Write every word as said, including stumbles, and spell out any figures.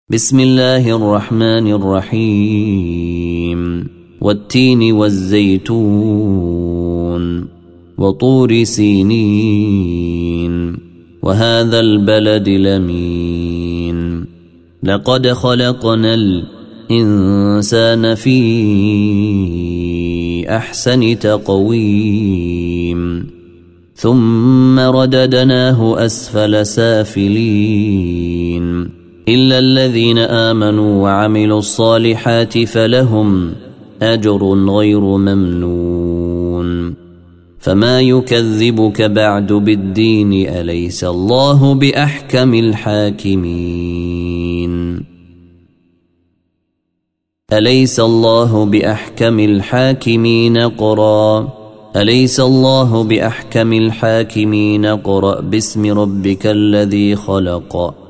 بسم الله الرحمن الرحيم والتين والزيتون وطور سينين وهذا البلد الأمين لقد خلقنا الإنسان في أحسن تقويم ثم رددناه أسفل سافلين إلا الذين آمنوا وعملوا الصالحات فلهم أجر غير ممنون فما يكذبك بعد بالدين أليس الله بأحكم الحاكمين أليس الله بأحكم الحاكمين قرأ أليس الله بأحكم الحاكمين قرأ باسم ربك الذي خلق